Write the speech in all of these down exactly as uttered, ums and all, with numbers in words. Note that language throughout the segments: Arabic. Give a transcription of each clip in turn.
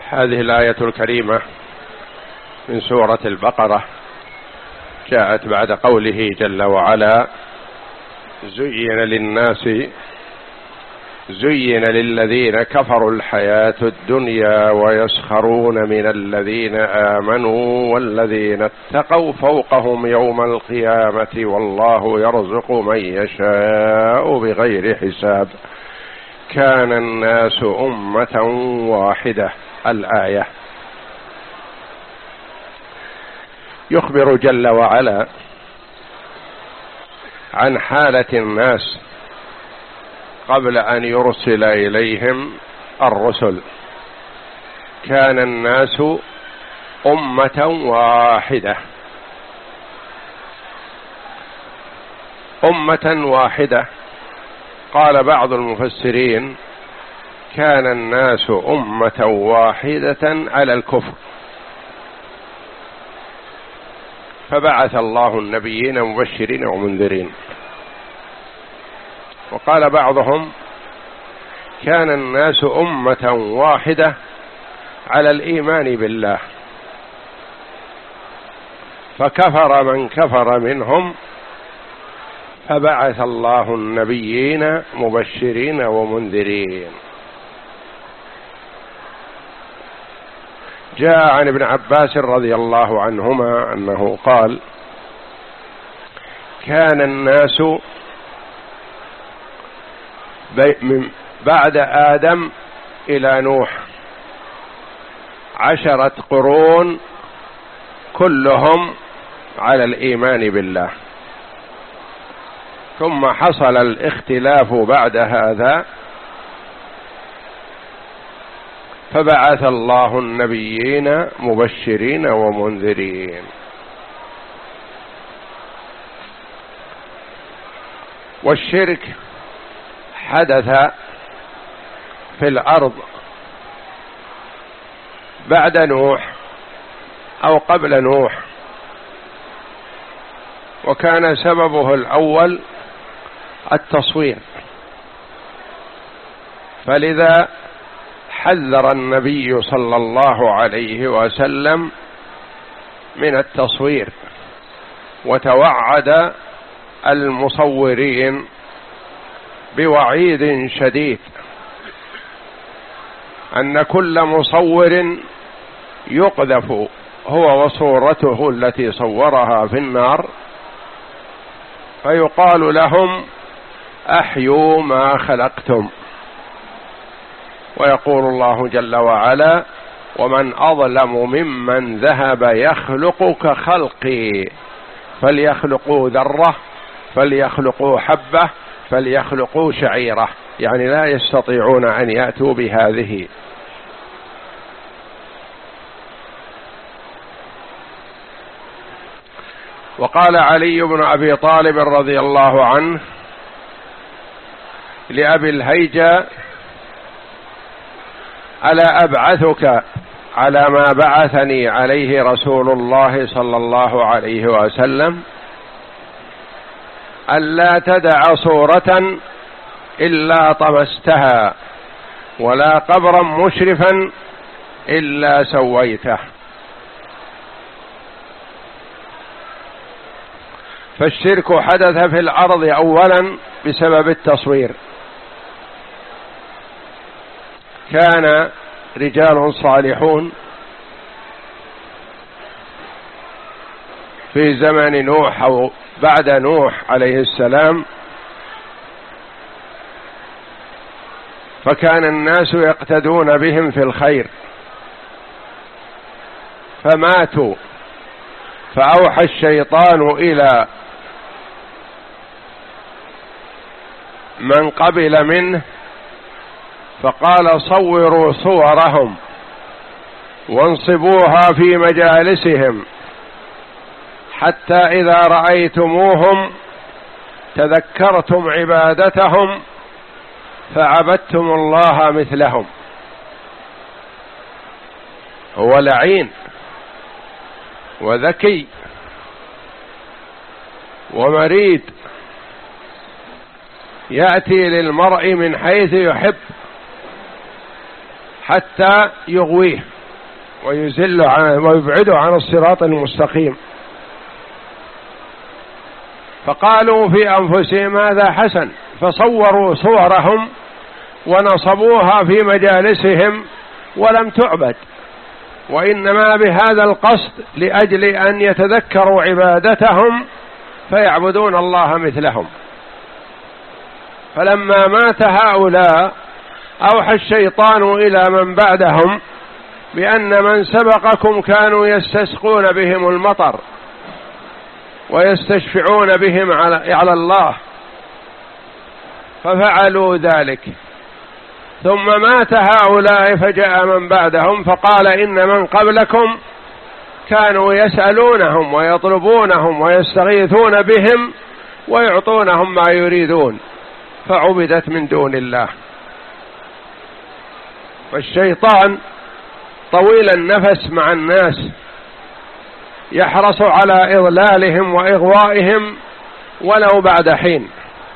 هذه الآية الكريمة من سورة البقرة جاءت بعد قوله جل وعلا: زين للناس زين للذين كفروا الحياة الدنيا ويسخرون من الذين آمنوا والذين اتقوا فوقهم يوم القيامة والله يرزق من يشاء بغير حساب. كان الناس أمة واحدة. الآية يخبر جل وعلا عن حالة الناس قبل أن يرسل إليهم الرسل. كان الناس أمة واحدة، أمة واحدة. قال بعض المفسرين: كان الناس أمة واحدة على الكفر، فبعث الله النبيين مبشرين ومنذرين. وقال بعضهم: كان الناس أمة واحدة على الإيمان بالله، فكفر من كفر منهم فبعث الله النبيين مبشرين ومنذرين. جاء عن ابن عباس رضي الله عنهما أنه قال: كان الناس من بعد آدم إلى نوح عشرة قرون كلهم على الإيمان بالله، ثم حصل الاختلاف بعد هذا فبعث الله النبيين مبشرين ومنذرين. والشرك حدث في الأرض بعد نوح أو قبل نوح، وكان سببه الأول التصوير، فلذا حذر النبي صلى الله عليه وسلم من التصوير، وتوعد المصورين بوعيد شديد أن كل مصور يقذف هو وصورته التي صورها في النار، فيقال لهم: أحيوا ما خلقتم. ويقول الله جل وعلا: ومن أظلم ممن ذهب يخلق كخلقي فليخلقوا ذرة فليخلقوا حبة فليخلقوا شعيرة. يعني لا يستطيعون أن يأتوا بهذه. وقال علي بن أبي طالب رضي الله عنه لأبي الهيجة: ألا أبعثك على ما بعثني عليه رسول الله صلى الله عليه وسلم؟ ألا تدع صورة إلا طمستها ولا قبرا مشرفا إلا سويته. فالشرك حدث في الأرض أولا بسبب التصوير. كان رجال صالحون في زمن نوح أو بعد نوح عليه السلام، فكان الناس يقتدون بهم في الخير، فماتوا، فأوحى الشيطان إلى من قبل منه فقال: صوروا صورهم وانصبوها في مجالسهم حتى إذا رأيتموهم تذكرتم عبادتهم فعبدتم الله مثلهم. هو لعين وذكي ومريد، يأتي للمرء من حيث يحب حتى يغويه، ويزل ويبعده عن الصراط المستقيم. فقالوا في أنفسهم هذا حسن، فصوروا صورهم ونصبوها في مجالسهم ولم تعبد، وإنما بهذا القصد لأجل أن يتذكروا عبادتهم فيعبدون الله مثلهم. فلما مات هؤلاء أوحى الشيطان إلى من بعدهم بأن من سبقكم كانوا يستسقون بهم المطر ويستشفعون بهم على الله، ففعلوا ذلك. ثم مات هؤلاء فجاء من بعدهم فقال إن من قبلكم كانوا يسألونهم ويطلبونهم ويستغيثون بهم ويعطونهم ما يريدون، فعبدت من دون الله. فالشيطان طويل النفس مع الناس، يحرص على إضلالهم وإغوائهم ولو بعد حين.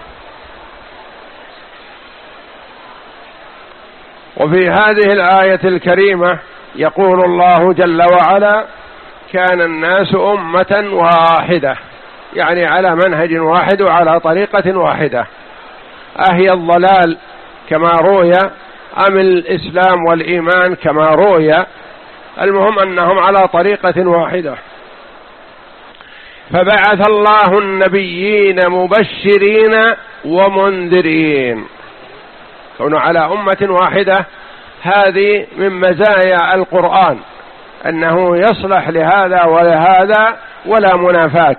وفي هذه الآية الكريمة يقول الله جل وعلا: كان الناس أمة واحدة، يعني على منهج واحد وعلى طريقة واحدة. أهي الضلال كما روي أم الإسلام والإيمان كما روي؟ المهم أنهم على طريقة واحدة. فبعث الله النبيين مبشرين ومنذرين. كونوا على أمة واحدة هذه من مزايا القرآن، أنه يصلح لهذا ولهذا ولا منافاة.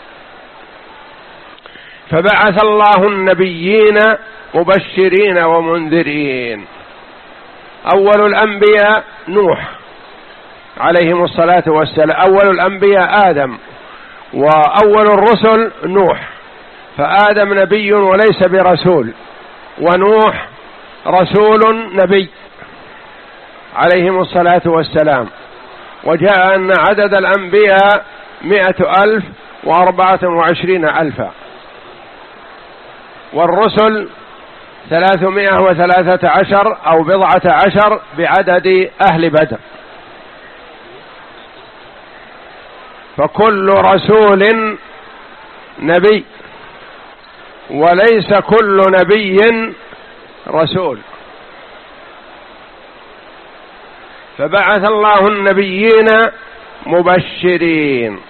فبعث الله النبيين مبشرين ومنذرين. أول الأنبياء نوح عليهم الصلاة والسلام، أول الأنبياء آدم، وأول الرسل نوح. فآدم نبي وليس برسول، ونوح رسول نبي عليهم الصلاة والسلام. وجاء أن عدد الأنبياء مئة ألف وأربعة وعشرين ألفا، والرسل ثلاثمائة وثلاثة عشر أو بضعة عشر بعدد أهل بدر. فكل رسول نبي، وليس كل نبي رسول. فبعث الله النبيين مبشرين،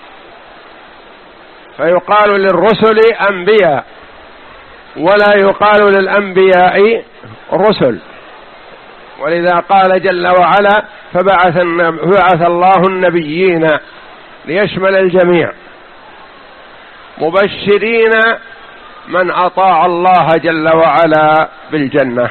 فيقال للرسل أنبياء ولا يقال للأنبياء رسل. ولذا قال جل وعلا: فبعث, فبعث الله النبيين ليشمل الجميع. مبشرين من أطاع الله جل وعلا بالجنة،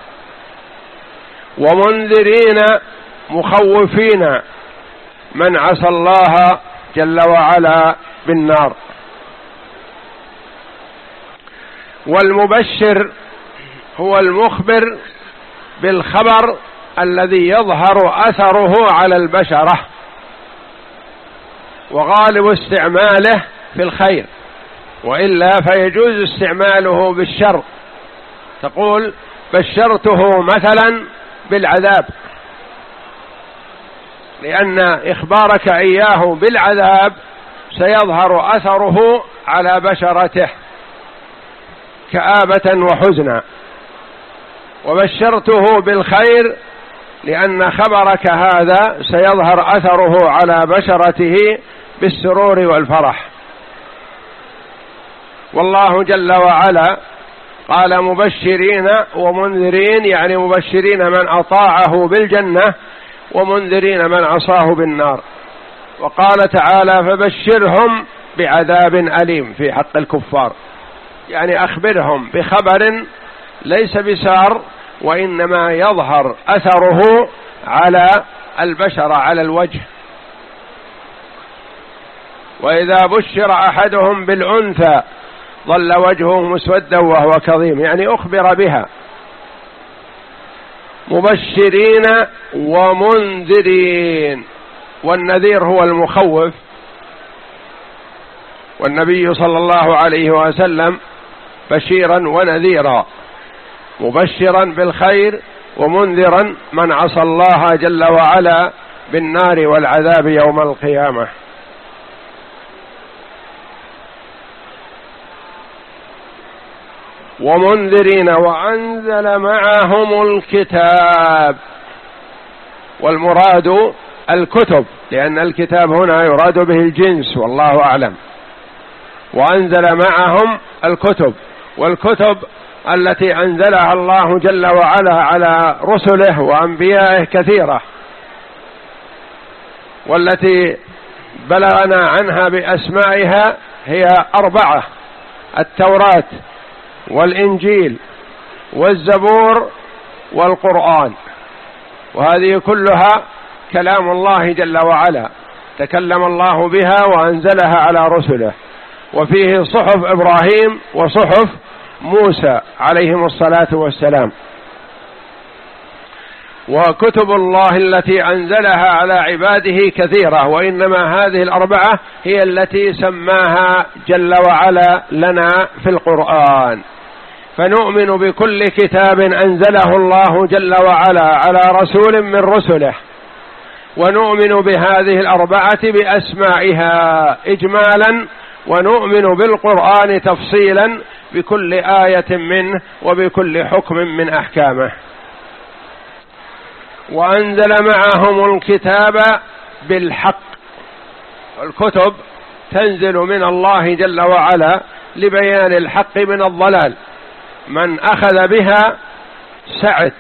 ومنذرين مخوفين من عصى الله جل وعلا بالنار. والمبشر هو المخبر بالخبر الذي يظهر أثره على البشرة، وغالب استعماله في الخير، وإلا فيجوز استعماله بالشر. تقول: بشرته مثلا بالعذاب، لأن إخبارك إياه بالعذاب سيظهر أثره على بشرته كآبة وحزنا. وبشرته بالخير لأن خبرك هذا سيظهر أثره على بشرته بالسرور والفرح. والله جل وعلا قال: مبشرين ومنذرين، يعني مبشرين من أطاعه بالجنة، ومنذرين من عصاه بالنار. وقال تعالى: فبشرهم بعذاب أليم في حق الكفار، يعني أخبرهم بخبر ليس بسار، وإنما يظهر أثره على البشر على الوجه. وإذا بشر أحدهم بالأنثى ظل وجهه مسودا وهو كظيم، يعني أخبر بها. مبشرين ومنذرين، والنذير هو المخوف. والنبي صلى الله عليه وسلم بشيرا ونذيرا، مبشرا بالخير ومنذرا من عصى الله جل وعلا بالنار والعذاب يوم القيامة. ومنذرين وأنزل معهم الكتاب، والمراد الكتب، لأن الكتاب هنا يراد به الجنس والله أعلم. وأنزل معهم الكتب، والكتب التي أنزلها الله جل وعلا على رسله وأنبيائه كثيرة، والتي بلغنا عنها بأسمائها هي أربعة: التوراة والإنجيل والزبور والقرآن، وهذه كلها كلام الله جل وعلا تكلم الله بها وأنزلها على رسله، وفيه صحف إبراهيم وصحف موسى عليهم الصلاة والسلام. وكتب الله التي أنزلها على عباده كثيرة، وإنما هذه الأربعة هي التي سماها جل وعلا لنا في القرآن. فنؤمن بكل كتاب أنزله الله جل وعلا على رسول من رسله، ونؤمن بهذه الأربعة بأسمائها إجمالا، ونؤمن بالقرآن تفصيلا بكل آية منه وبكل حكم من أحكامه. وأنزل معهم الكتاب بالحق، الكتب تنزل من الله جل وعلا لبيان الحق من الضلال، من أخذ بها سعد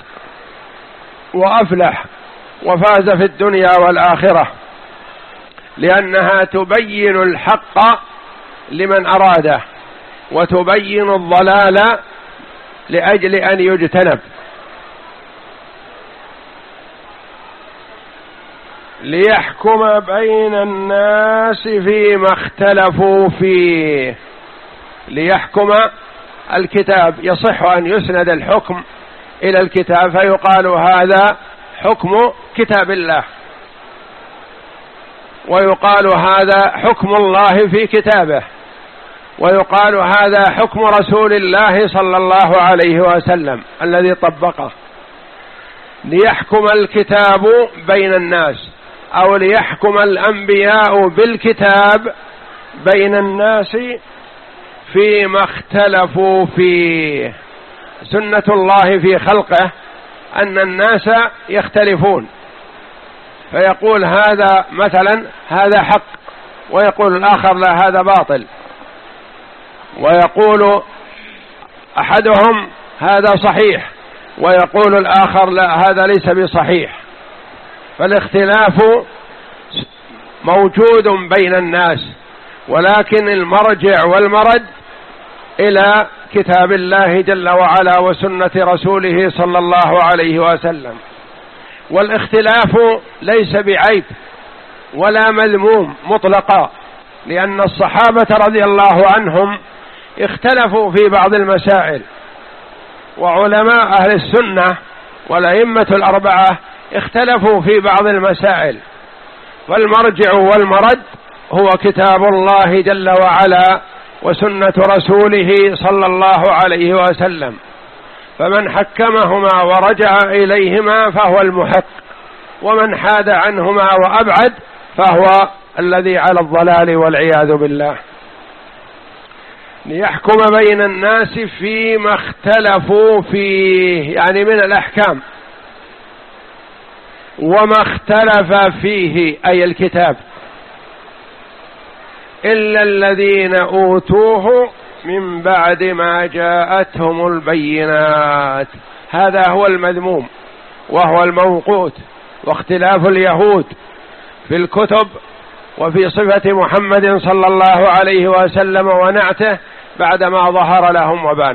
وأفلح وفاز في الدنيا والآخرة، لأنها تبين الحق لمن أراده وتبين الضلال لأجل أن يجتنب. ليحكم بين الناس فيما اختلفوا فيه. ليحكم الكتاب، يصح أن يسند الحكم إلى الكتاب فيقال هذا حكم كتاب الله، ويقال هذا حكم الله في كتابه، ويقال هذا حكم رسول الله صلى الله عليه وسلم الذي طبقه. ليحكم الكتاب بين الناس، أو ليحكم الأنبياء بالكتاب بين الناس فيما اختلفوا فيه. سنة الله في خلقه أن الناس يختلفون، فيقول هذا مثلا هذا حق، ويقول الآخر لا هذا باطل، ويقول أحدهم هذا صحيح ويقول الآخر لا هذا ليس بصحيح. فالاختلاف موجود بين الناس، ولكن المرجع والمرد إلى كتاب الله جل وعلا وسنة رسوله صلى الله عليه وسلم. والاختلاف ليس بعيب ولا مذموم مطلقا، لأن الصحابة رضي الله عنهم اختلفوا في بعض المسائل، وعلماء أهل السنة والأئمة الأربعة اختلفوا في بعض المسائل، والمرجع والمرد هو كتاب الله جل وعلا وسنة رسوله صلى الله عليه وسلم. فمن حكمهما ورجع إليهما فهو المحق، ومن حاد عنهما وأبعد فهو الذي على الضلال والعياذ بالله. ليحكم بين الناس فيما اختلفوا فيه، يعني من الأحكام. وما اختلف فيه أي الكتاب إلا الذين أوتوه من بعد ما جاءتهم البينات. هذا هو المذموم وهو الموقوت. واختلاف اليهود في الكتب وفي صفة محمد صلى الله عليه وسلم ونعته بعدما ظهر لهم وبان.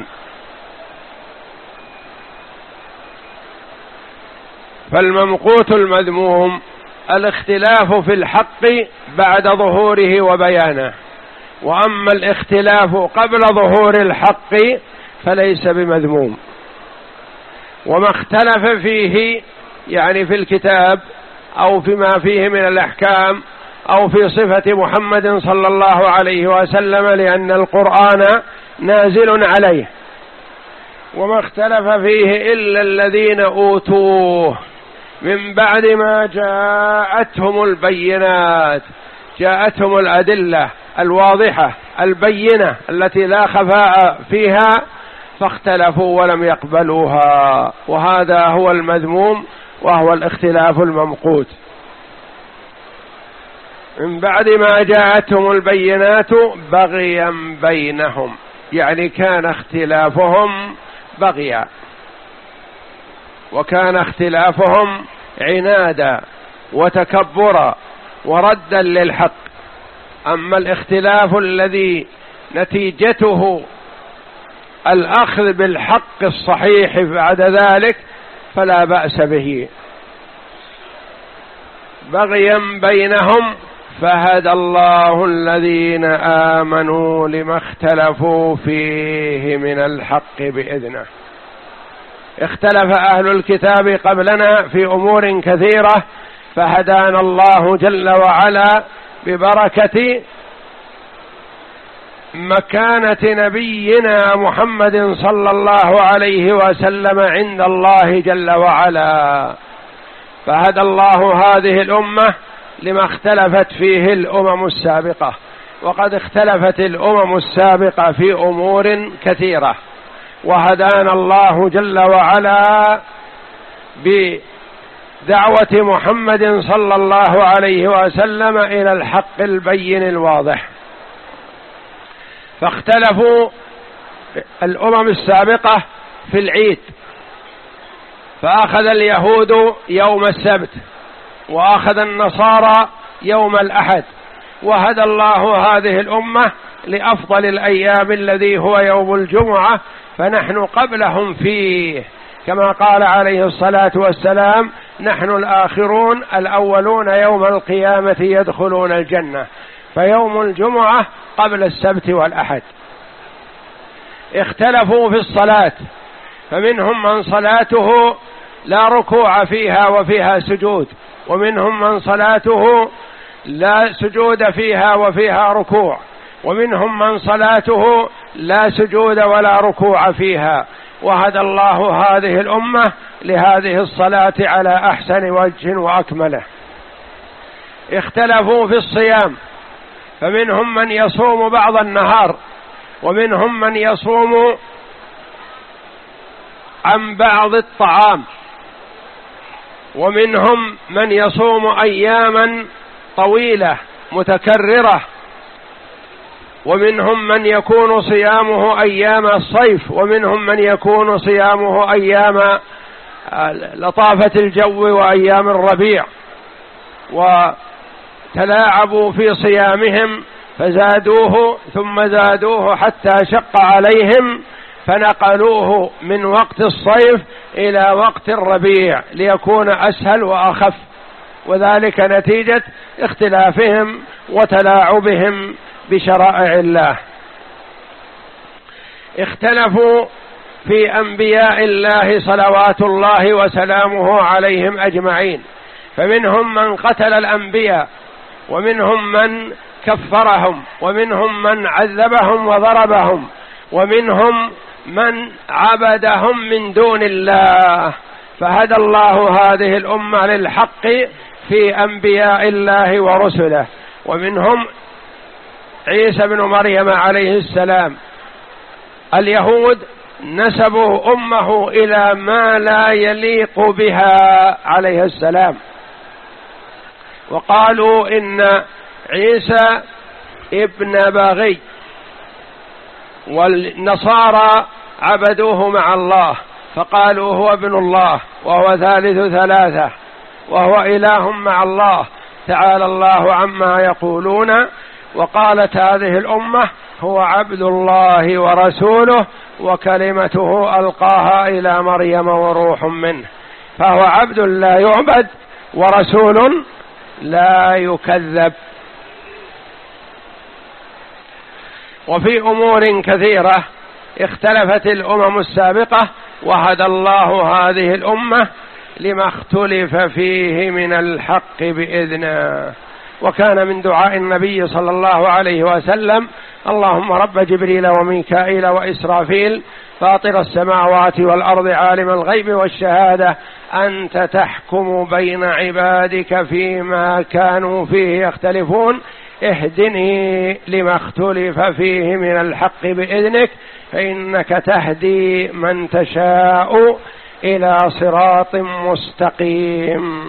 فالممقوت المذموم الاختلاف في الحق بعد ظهوره وبيانه، وأما الاختلاف قبل ظهور الحق فليس بمذموم. وما اختلف فيه يعني في الكتاب أو فيما فيه من الأحكام أو في صفة محمد صلى الله عليه وسلم، لأن القرآن نازل عليه. وما اختلف فيه إلا الذين أوتوه، من بعد ما جاءتهم البينات، جاءتهم الأدلة الواضحة البينة التي لا خفاء فيها، فاختلفوا ولم يقبلوها، وهذا هو المذموم وهو الاختلاف الممقوت. من بعد ما جاءتهم البينات بغيا بينهم، يعني كان اختلافهم بغيا، وكان اختلافهم عنادا وتكبرا وردا للحق. أما الاختلاف الذي نتيجته الأخذ بالحق الصحيح بعد ذلك فلا بأس به. بغيا بينهم فهدى الله الذين آمنوا لما اختلفوا فيه من الحق بإذنه. اختلف أهل الكتاب قبلنا في أمور كثيرة، فهدانا الله جل وعلا ببركة مكانة نبينا محمد صلى الله عليه وسلم عند الله جل وعلا، فهدى الله هذه الأمة لما اختلفت فيه الأمم السابقة. وقد اختلفت الأمم السابقة في أمور كثيرة، وهدانا الله جل وعلا بدعوة محمد صلى الله عليه وسلم إلى الحق البين الواضح. فاختلفوا الأمم السابقة في العيد، فأخذ اليهود يوم السبت، وأخذ النصارى يوم الأحد، وهدى الله هذه الأمة لأفضل الأيام الذي هو يوم الجمعة، فنحن قبلهم فيه، كما قال عليه الصلاة والسلام: نحن الآخرون الأولون يوم القيامة يدخلون الجنة. فيوم الجمعة قبل السبت والأحد. اختلفوا في الصلاة، فمنهم من صلاته لا ركوع فيها وفيها سجود، ومنهم من صلاته لا سجود فيها وفيها ركوع، ومنهم من صلاته لا سجود ولا ركوع فيها. وهدى الله هذه الأمة لهذه الصلاة على أحسن وجه وأكمله. اختلفوا في الصيام، فمنهم من يصوم بعض النهار، ومنهم من يصوم عن بعض الطعام، ومنهم من يصوم أياما طويلة متكررة، ومنهم من يكون صيامه أيام الصيف، ومنهم من يكون صيامه أيام لطافة الجو وأيام الربيع. وتلاعبوا في صيامهم فزادوه ثم زادوه حتى شق عليهم، فنقلوه من وقت الصيف إلى وقت الربيع ليكون أسهل وأخف، وذلك نتيجة اختلافهم وتلاعبهم بشرائع الله. اختلفوا في أنبياء الله صلوات الله وسلامه عليهم أجمعين، فمنهم من قتل الأنبياء، ومنهم من كفرهم، ومنهم من عذبهم وضربهم، ومنهم من عبدهم من دون الله. فهدى الله هذه الأمة للحق في أنبياء الله ورسله. ومنهم عيسى بن مريم عليه السلام. اليهود نسبوا أمه إلى ما لا يليق بها عليه السلام، وقالوا إن عيسى ابن بغي، والنصارى عبدوه مع الله فقالوا هو ابن الله وهو ثالث ثلاثة وهو إله مع الله، تعالى الله عما يقولون. وقالت هذه الأمة هو عبد الله ورسوله وكلمته ألقاها إلى مريم وروح منه، فهو عبد لا يعبد ورسول لا يكذب. وفي أمور كثيرة اختلفت الأمم السابقة، وهدى الله هذه الأمة لما اختلف فيه من الحق بإذنه. وكان من دعاء النبي صلى الله عليه وسلم: اللهم رب جبريل وميكائيل وإسرافيل فاطر السماوات والأرض عالم الغيب والشهادة أنت تحكم بين عبادك فيما كانوا فيه يختلفون اهدني لما اختلف فيه من الحق بإذنك فإنك تهدي من تشاء إلى صراط مستقيم.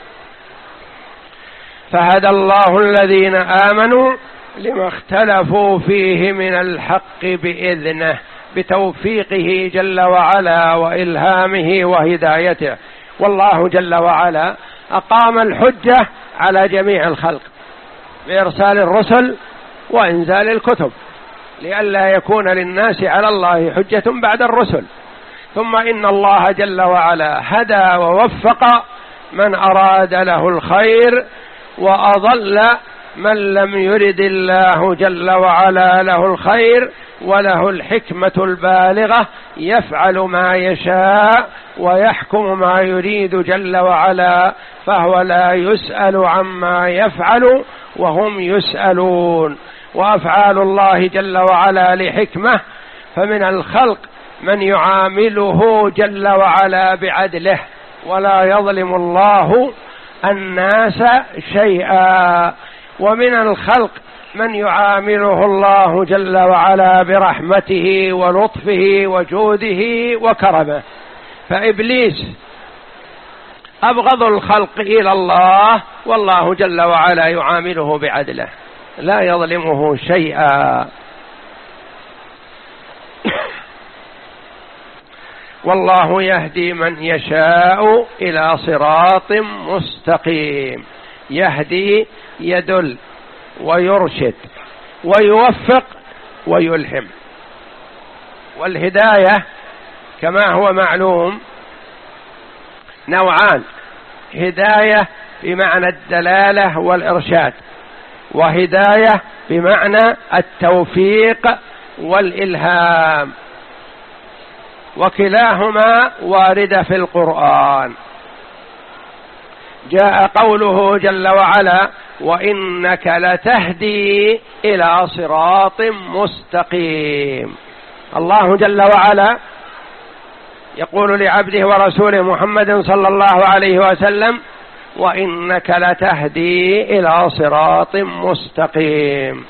فهدى الله الذين آمنوا لما اختلفوا فيه من الحق بإذنه، بتوفيقه جل وعلا وإلهامه وهدايته. والله جل وعلا أقام الحجة على جميع الخلق بإرسال الرسل وإنزال الكتب لئلا يكون للناس على الله حجة بعد الرسل. ثم إن الله جل وعلا هدى ووفق من أراد له الخير وأضل من لم يرد الله جل وعلا له الخير، وله الحكمة البالغة يفعل ما يشاء ويحكم ما يريد جل وعلا، فهو لا يسأل عما يفعل وهم يسألون. وأفعال الله جل وعلا لحكمة، فمن الخلق من يعامله جل وعلا بعدله ولا يظلم الله الناس شيئا، ومن الخلق من يعامله الله جل وعلا برحمته ولطفه وجوده وكرمه. فإبليس أبغض الخلق إلى الله، والله جل وعلا يعامله بعدله لا يظلمه شيئا. والله يهدي من يشاء إلى صراط مستقيم. يهدي يدل ويرشد ويوفق ويلهم. والهداية كما هو معلوم نوعان: هداية بمعنى الدلالة والإرشاد، وهداية بمعنى التوفيق والإلهام، وكلاهما وارد في القرآن. جاء قوله جل وعلا: وإنك لتهدي إلى صراط مستقيم. الله جل وعلا يقول لعبده ورسوله محمد صلى الله عليه وسلم: وإنك لتهدي إلى صراط مستقيم.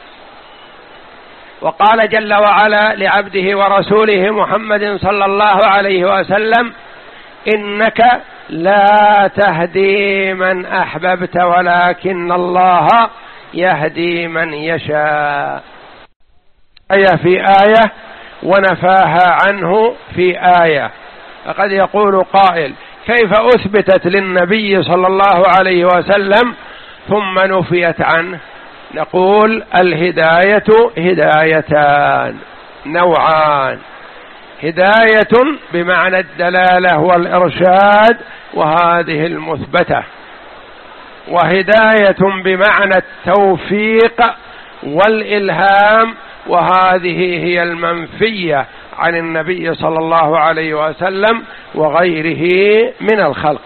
وقال جل وعلا لعبده ورسوله محمد صلى الله عليه وسلم: إنك لا تهدي من أحببت ولكن الله يهدي من يشاء. آية في آية ونفاها عنه في آية. فقد يقول قائل: كيف أثبتت للنبي صلى الله عليه وسلم ثم نفيت عنه؟ نقول: الهداية هدايتان نوعان: هداية بمعنى الدلالة والإرشاد وهذه المثبتة، وهداية بمعنى التوفيق والإلهام وهذه هي المنفية عن النبي صلى الله عليه وسلم وغيره من الخلق.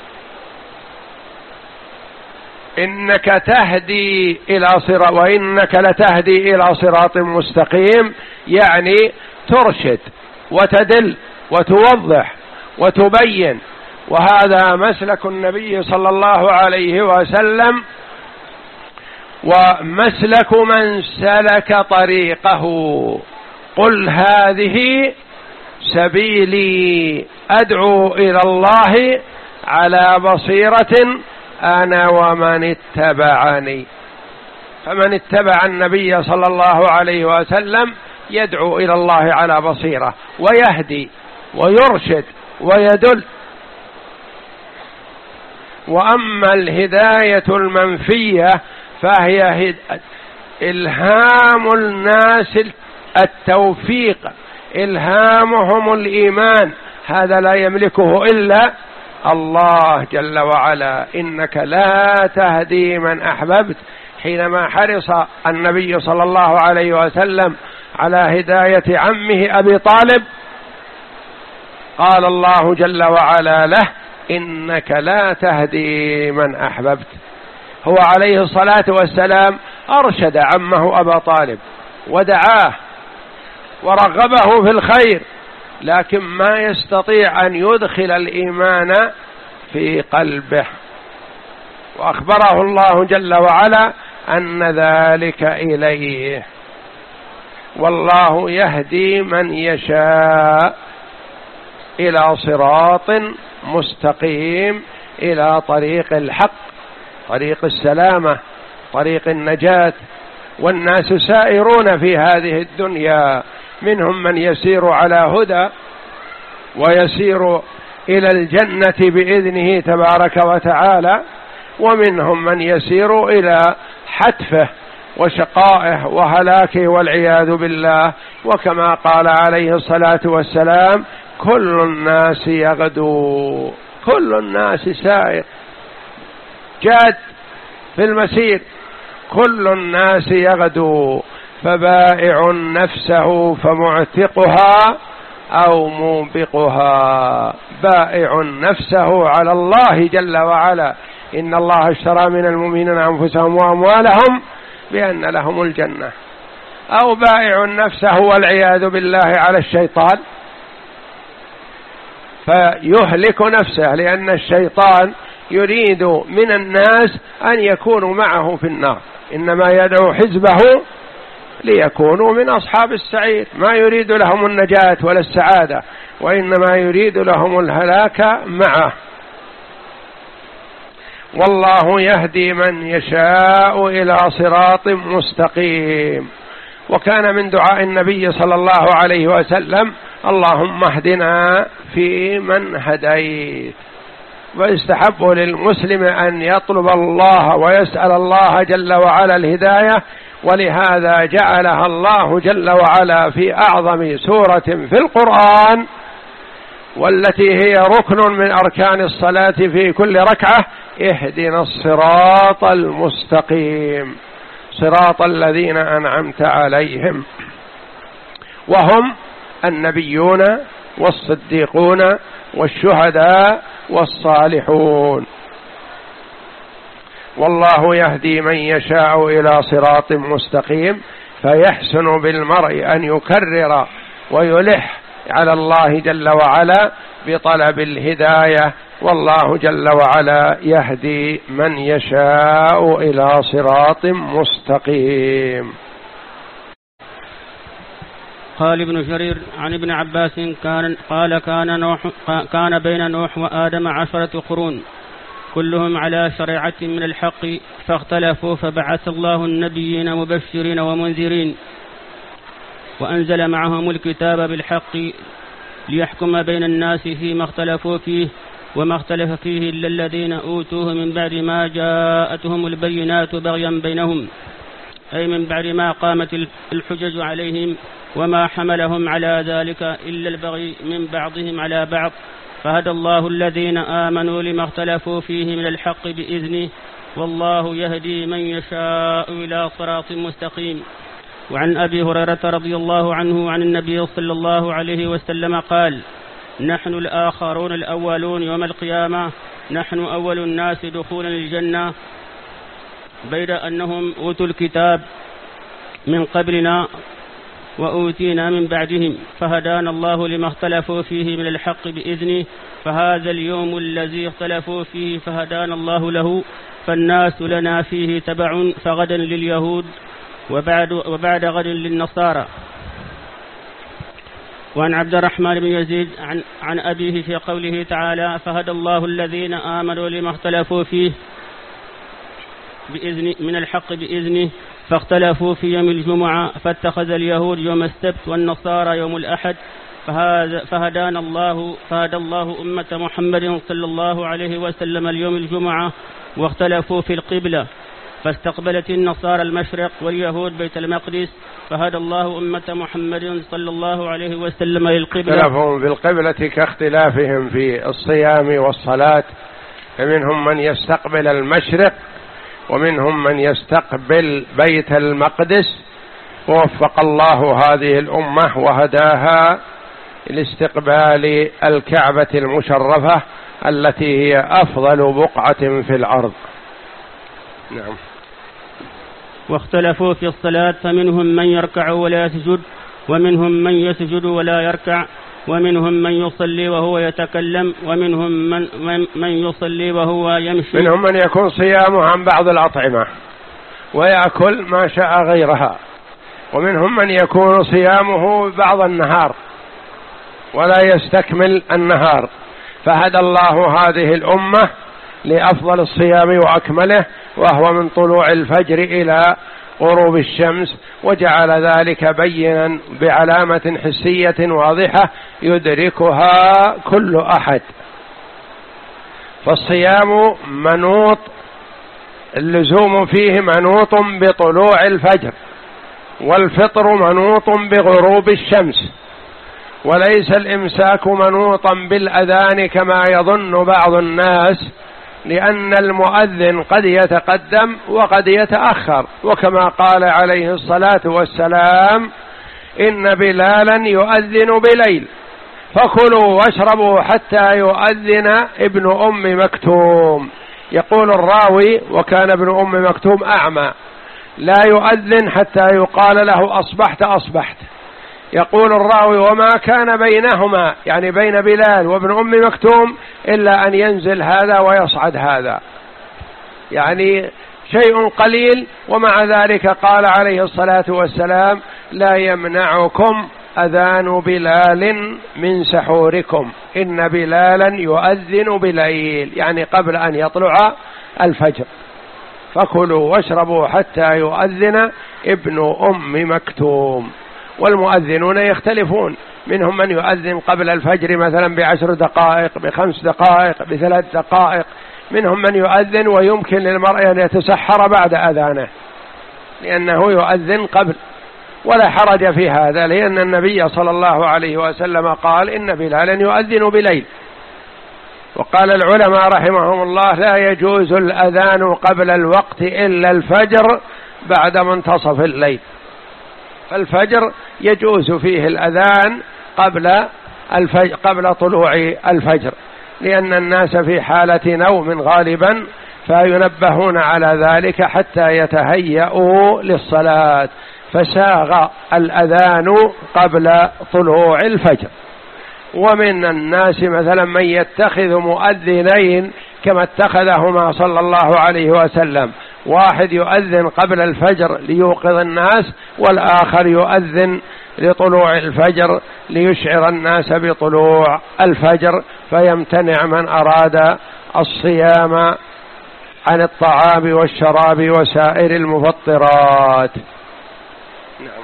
إنك تهدي إلى صراط وإنك لتهدي إلى صراط مستقيم، يعني ترشد وتدل وتوضح وتبين، وهذا مسلك النبي صلى الله عليه وسلم ومسلك من سلك طريقه. قل هذه سبيلي أدعو إلى الله على بصيرة أنا ومن اتبعني. فمن اتبع النبي صلى الله عليه وسلم يدعو إلى الله على بصيرة ويهدي ويرشد ويدل. وأما الهداية المنفية فهي إلهام الناس التوفيق، إلهامهم الإيمان، هذا لا يملكه إلا الله جل وعلا. إنك لا تهدي من أحببت، حينما حرص النبي صلى الله عليه وسلم على هداية عمه أبي طالب قال الله جل وعلا له: إنك لا تهدي من أحببت. هو عليه الصلاة والسلام أرشد عمه أبا طالب ودعاه ورغبه في الخير، لكن ما يستطيع أن يدخل الإيمان في قلبه، وأخبره الله جل وعلا أن ذلك إليه. والله يهدي من يشاء إلى صراط مستقيم، إلى طريق الحق، طريق السلامة، طريق النجاة. والناس سائرون في هذه الدنيا، منهم من يسير على هدى ويسير إلى الجنة بإذنه تبارك وتعالى، ومنهم من يسير إلى حتفه وشقائه وهلاكه والعياذ بالله. وكما قال عليه الصلاة والسلام: كل الناس يغدو، كل الناس سائر جاد في المسير، كل الناس يغدو، فبائع نفسه فمعتقها أو موبقها. بائع نفسه على الله جل وعلا، إن الله اشترى من المؤمنين أنفسهم وأموالهم بأن لهم الجنة. أو بائع نفسه والعياذ بالله على الشيطان فيهلك نفسه، لأن الشيطان يريد من الناس أن يكونوا معه في النار، إنما يدعو حزبه ليكونوا من أصحاب السعير، ما يريد لهم النجاة ولا السعادة، وإنما يريد لهم الهلاك معه. والله يهدي من يشاء إلى صراط مستقيم. وكان من دعاء النبي صلى الله عليه وسلم: اللهم اهدنا في من هديت. ويستحب للمسلم أن يطلب الله ويسأل الله جل وعلا الهداية، ولهذا جعلها الله جل وعلا في أعظم سورة في القرآن، والتي هي ركن من أركان الصلاة في كل ركعة: اهدنا الصراط المستقيم صراط الذين أنعمت عليهم، وهم النبيون والصديقون والشهداء والصالحون. والله يهدي من يشاء إلى صراط مستقيم، فيحسن بالمرء أن يكرر ويلح على الله جل وعلا بطلب الهداية، والله جل وعلا يهدي من يشاء إلى صراط مستقيم. قال ابن جرير عن ابن عباس كان قال كان نوح كان بين نوح وآدم عشرة قرون كلهم على شريعة من الحق، فاختلفوا فبعث الله النبيين مبشرين ومنذرين، وأنزل معهم الكتاب بالحق ليحكم بين الناس فيما اختلفوا فيه، وما اختلف فيه إلا الذين أوتوه من بعد ما جاءتهم البينات بغيا بينهم، أي من بعد ما قامت الحجج عليهم، وما حملهم على ذلك إلا البغي من بعضهم على بعض، فهدى الله الذين آمنوا لما اختلفوا فيه من الحق بإذنه، والله يهدي من يشاء إلى صراط مستقيم. وعن أبي هريرة رضي الله عنه عن النبي صلى الله عليه وسلم قال: نحن الآخرون الأولون يوم القيامة، نحن أول الناس دخولا الجنة، بيد أنهم أوتوا الكتاب من قبلنا وأوتينا من بعدهم، فهدانا الله لما اختلفوا فيه من الحق بإذنه، فهذا اليوم الذي اختلفوا فيه فهدانا الله له، فالناس لنا فيه تبع، فغدا لليهود وبعد, وبعد غد للنصارى. وعن عبد الرحمن بن يزيد عن, عن أبيه في قوله تعالى: فهدى الله الذين آمنوا لما اختلفوا فيه بإذن من الحق بإذنه، فاختلفوا في يوم الجمعة، فاتخذ اليهود يوم السبت والنصارى يوم الأحد، فهدانا الله فهدى الله أمة محمد صلى الله عليه وسلم اليوم الجمعة، واختلفوا في القبلة، فاستقبلت النصارى المشرق واليهود بيت المقدس، فهدى الله أمة محمد صلى الله عليه وسلم للقبلة. اختلافهم في القبلة كاختلافهم في الصيام والصلاة، فمنهم من يستقبل المشرق ومنهم من يستقبل بيت المقدس، ووفق الله هذه الأمة وهداها لاستقبال الكعبة المشرفة التي هي أفضل بقعة في الأرض. نعم. واختلفوا في الصلاة فمنهم من يركع ولا يسجد ومنهم من يسجد ولا يركع ومنهم من يصلي وهو يتكلم ومنهم من, من يصلي وهو يمشي. منهم من يكون صيامه عن بعض الأطعمة ويأكل ما شاء غيرها، ومنهم من يكون صيامه بعض النهار ولا يستكمل النهار. فهدى الله هذه الأمة لأفضل الصيام وأكمله، وهو من طلوع الفجر إلى غروب الشمس، وجعل ذلك بينا بعلامة حسية واضحة يدركها كل أحد. فالصيام منوط، اللزوم فيه منوط بطلوع الفجر، والفطر منوط بغروب الشمس، وليس الإمساك منوطا بالأذان كما يظن بعض الناس، لأن المؤذن قد يتقدم وقد يتأخر، وكما قال عليه الصلاة والسلام: إن بلالا يؤذن بليل فكلوا واشربوا حتى يؤذن ابن أم مكتوم. يقول الراوي: وكان ابن أم مكتوم أعمى لا يؤذن حتى يقال له أصبحت أصبحت. يقول الراوي: وما كان بينهما، يعني بين بلال وابن أم مكتوم، إلا أن ينزل هذا ويصعد هذا، يعني شيء قليل، ومع ذلك قال عليه الصلاة والسلام: لا يمنعكم أذان بلال من سحوركم، إن بلالا يؤذن بليل، يعني قبل أن يطلع الفجر، فكلوا واشربوا حتى يؤذن ابن أم مكتوم. والمؤذنون يختلفون، منهم من يؤذن قبل الفجر مثلا بعشر دقائق، بخمس دقائق، بثلاث دقائق، منهم من يؤذن ويمكن للمرء أن يتسحر بعد أذانه لأنه يؤذن قبل، ولا حرج في هذا، لأن النبي صلى الله عليه وسلم قال: إن بلالا يؤذن بليل. وقال العلماء رحمهم الله: لا يجوز الأذان قبل الوقت إلا الفجر بعد منتصف الليل، فالفجر يجوز فيه الأذان قبل الفجر، قبل طلوع الفجر، لأن الناس في حالة نوم غالبا، فينبهون على ذلك حتى يتهيئوا للصلاة، فساغ الأذان قبل طلوع الفجر. ومن الناس مثلا من يتخذ مؤذنين كما اتخذهما صلى الله عليه وسلم، واحد يؤذن قبل الفجر ليوقظ الناس، والآخر يؤذن لطلوع الفجر ليشعر الناس بطلوع الفجر، فيمتنع من أراد الصيام عن الطعام والشراب وسائر المفطرات. نعم.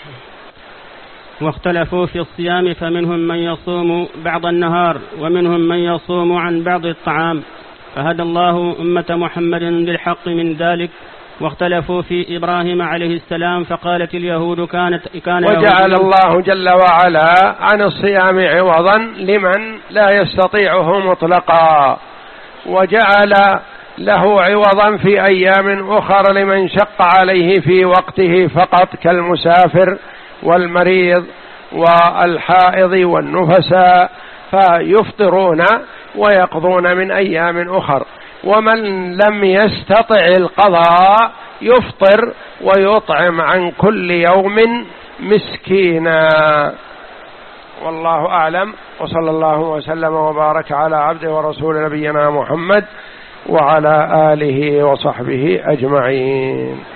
واختلفوا في الصيام فمنهم من يصوم بعض النهار ومنهم من يصوم عن بعض الطعام، فهدى الله أمة محمد بالحق من ذلك. واختلفوا في إبراهيم عليه السلام فقالت اليهود كانت كان وجعل الله جل وعلا عن الصيام عوضا لمن لا يستطيعه مطلقا، وجعل له عوضا في أيام أخر لمن شق عليه في وقته فقط، كالمسافر والمريض والحائض والنفساء، فيفطرون ويقضون من أيام أخر. ومن لم يستطع القضاء يفطر ويطعم عن كل يوم مسكينا. والله أعلم، وصلى الله وسلم وبارك على عبده ورسول نبينا محمد وعلى آله وصحبه أجمعين.